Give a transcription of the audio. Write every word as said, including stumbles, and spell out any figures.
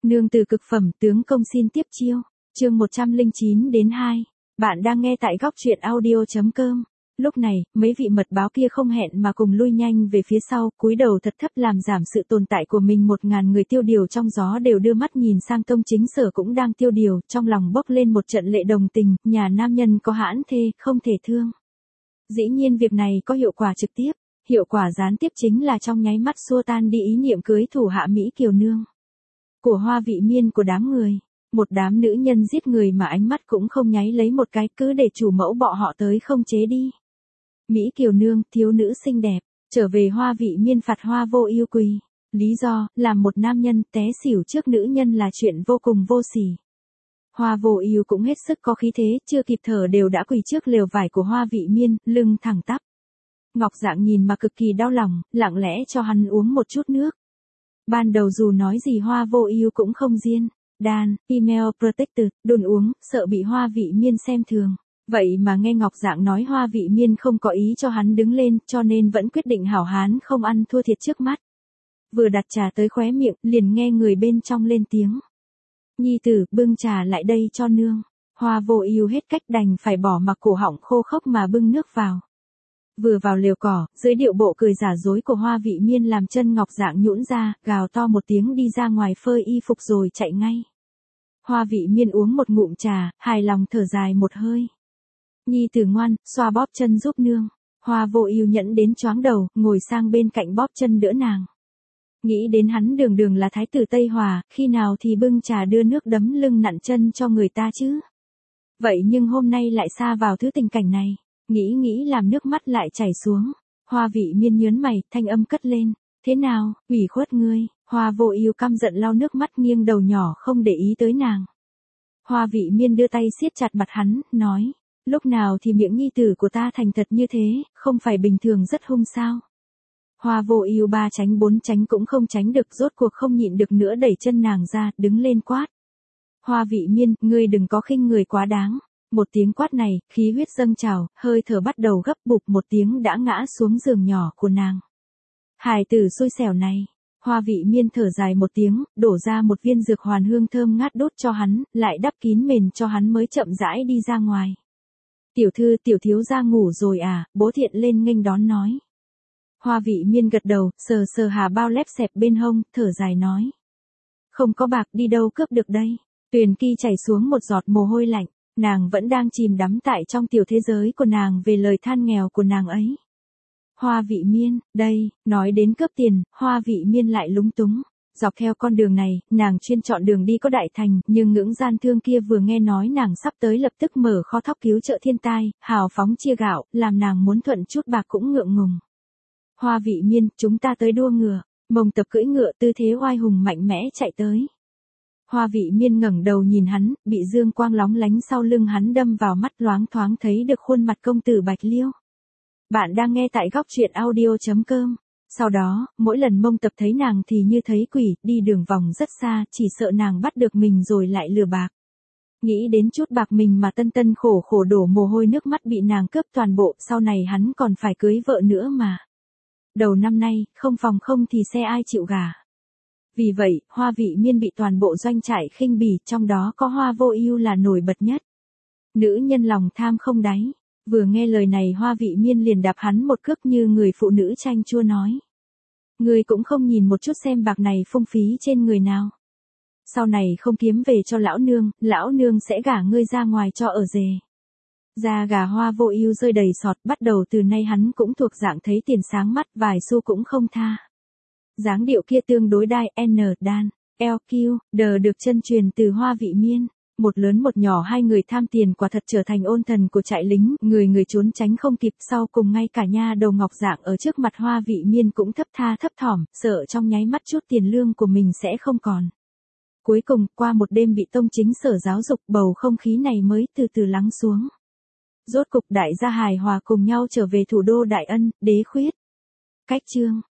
Nương từ cực phẩm tướng công xin tiếp chiêu. Chương một trăm lẻ chín đến hai. Bạn đang nghe tại góc truyện audio chấm com. Lúc này, mấy vị mật báo kia không hẹn mà cùng lui nhanh về phía sau, cúi đầu thật thấp làm giảm sự tồn tại của mình. Một ngàn người tiêu điều trong gió đều đưa mắt nhìn sang Tông Chính Sở cũng đang tiêu điều, trong lòng bốc lên một trận lệ đồng tình, nhà nam nhân có hãn thê, không thể thương. Dĩ nhiên việc này có hiệu quả trực tiếp, hiệu quả gián tiếp chính là trong nháy mắt xua tan đi ý niệm cưới thủ hạ Mỹ Kiều Nương của Hoa Vị Miên của đám người. Một đám nữ nhân giết người mà ánh mắt cũng không nháy lấy một cái, cứ để chủ mẫu bọ họ tới không chế đi. Mỹ Kiều Nương, thiếu nữ xinh đẹp, trở về Hoa Vị Miên phạt Hoa Vô Ưu quỳ. Lý do, làm một nam nhân té xỉu trước nữ nhân là chuyện vô cùng vô sỉ. Hoa Vô Ưu cũng hết sức có khí thế, chưa kịp thở đều đã quỳ trước lều vải của Hoa Vị Miên, lưng thẳng tắp. Ngọc Dạng nhìn mà cực kỳ đau lòng, lặng lẽ cho hắn uống một chút nước. Ban đầu dù nói gì Hoa Vô Ưu cũng không riêng. Đan, email protected, đồn uống, sợ bị Hoa Vị Miên xem thường. Vậy mà nghe Ngọc Dạng nói Hoa Vị Miên không có ý cho hắn đứng lên, cho nên vẫn quyết định hảo hán không ăn thua thiệt trước mắt. Vừa đặt trà tới khóe miệng, liền nghe người bên trong lên tiếng. Nhi tử, bưng trà lại đây cho nương. Hoa Vô Ưu hết cách đành phải bỏ mặc cổ họng khô khốc mà bưng nước vào. Vừa vào lều cỏ, dưới điệu bộ cười giả dối của Hoa Vị Miên làm chân Ngọc Dạng nhũn ra, gào to một tiếng đi ra ngoài phơi y phục rồi chạy ngay. Hoa Vị Miên uống một ngụm trà, hài lòng thở dài một hơi. Nhi tử ngoan, xoa bóp chân giúp nương. Hoa Vô Ưu nhẫn đến choáng đầu, ngồi sang bên cạnh bóp chân đỡ nàng. Nghĩ đến hắn đường đường là thái tử Tây Hòa, khi nào thì bưng trà đưa nước đấm lưng nặn chân cho người ta chứ. Vậy nhưng hôm nay lại sa vào thứ tình cảnh này. Nghĩ nghĩ làm nước mắt lại chảy xuống. Hoa Vị Miên nhớn mày, thanh âm cất lên. Thế nào, ủy khuất ngươi? Hoa Vô Ưu căm giận lau nước mắt nghiêng đầu nhỏ không để ý tới nàng. Hoa Vị Miên đưa tay siết chặt mặt hắn, nói. Lúc nào thì miệng nhi tử của ta thành thật như thế, không phải bình thường rất hung sao? Hoa Vô Ưu ba tránh bốn tránh cũng không tránh được, rốt cuộc không nhịn được nữa đẩy chân nàng ra, đứng lên quát. Hoa Vị Miên, ngươi đừng có khinh người quá đáng. Một tiếng quát này, khí huyết dâng trào, hơi thở bắt đầu gấp bụp, một tiếng đã ngã xuống giường nhỏ của nàng. Hài tử xui xẻo này. Hoa Vị Miên thở dài một tiếng, đổ ra một viên dược hoàn hương thơm ngát đốt cho hắn, lại đắp kín mền cho hắn mới chậm rãi đi ra ngoài. Tiểu thư, tiểu thiếu gia ngủ rồi à? Bố Thiện lên nghênh đón nói. Hoa Vị Miên gật đầu, sờ sờ hà bao lép xẹp bên hông, thở dài nói. Không có bạc, đi đâu cướp được đây? Tuyền Kỳ chảy xuống một giọt mồ hôi lạnh. Nàng vẫn đang chìm đắm tại trong tiểu thế giới của nàng về lời than nghèo của nàng ấy. Hoa Vị Miên, đây, nói đến cướp tiền, Hoa Vị Miên lại lúng túng. Dọc theo con đường này, nàng chuyên chọn đường đi có đại thành, nhưng ngưỡng gian thương kia vừa nghe nói nàng sắp tới lập tức mở kho thóc cứu trợ thiên tai, hào phóng chia gạo, làm nàng muốn thuận chút bạc cũng ngượng ngùng. Hoa Vị Miên, chúng ta tới đua ngựa. Mông Tập cưỡi ngựa tư thế oai hùng mạnh mẽ chạy tới. Hoa Vị Miên ngẩng đầu nhìn hắn, bị dương quang lóng lánh sau lưng hắn đâm vào mắt, loáng thoáng thấy được khuôn mặt công tử Bạch Liêu. Bạn đang nghe tại góc truyện audio chấm com. Sau đó, mỗi lần Mông Tập thấy nàng thì như thấy quỷ, đi đường vòng rất xa, chỉ sợ nàng bắt được mình rồi lại lừa bạc. Nghĩ đến chút bạc mình mà tân tân khổ khổ đổ mồ hôi nước mắt bị nàng cướp toàn bộ, sau này hắn còn phải cưới vợ nữa mà. Đầu năm nay, không phòng không thì xe ai chịu gả. Vì vậy, Hoa Vị Miên bị toàn bộ doanh trại khinh bỉ, trong đó có Hoa Vô Ưu là nổi bật nhất. Nữ nhân lòng tham không đáy. Vừa nghe lời này Hoa Vị Miên liền đạp hắn một cước như người phụ nữ chanh chua nói. Ngươi cũng không nhìn một chút xem bạc này phung phí trên người nào. Sau này không kiếm về cho lão nương, lão nương sẽ gả ngươi ra ngoài cho ở rể. Da gà Hoa Vô Ưu rơi đầy sọt, bắt đầu từ nay hắn cũng thuộc dạng thấy tiền sáng mắt, vài xu cũng không tha. Dáng điệu kia tương đối đai, N, đan, L, Q, D được chân truyền từ Hoa Vị Miên. Một lớn một nhỏ hai người tham tiền quả thật trở thành ôn thần của trại lính, người người trốn tránh không kịp, sau cùng ngay cả nha đầu Ngọc Dạng ở trước mặt Hoa Vị Miên cũng thấp tha thấp thỏm, sợ trong nháy mắt chút tiền lương của mình sẽ không còn. Cuối cùng, qua một đêm bị Tông Chính Sở giáo dục, bầu không khí này mới từ từ lắng xuống. Rốt cục đại gia hài hòa cùng nhau trở về thủ đô Đại Ân, Đế Khuyết. Cách chương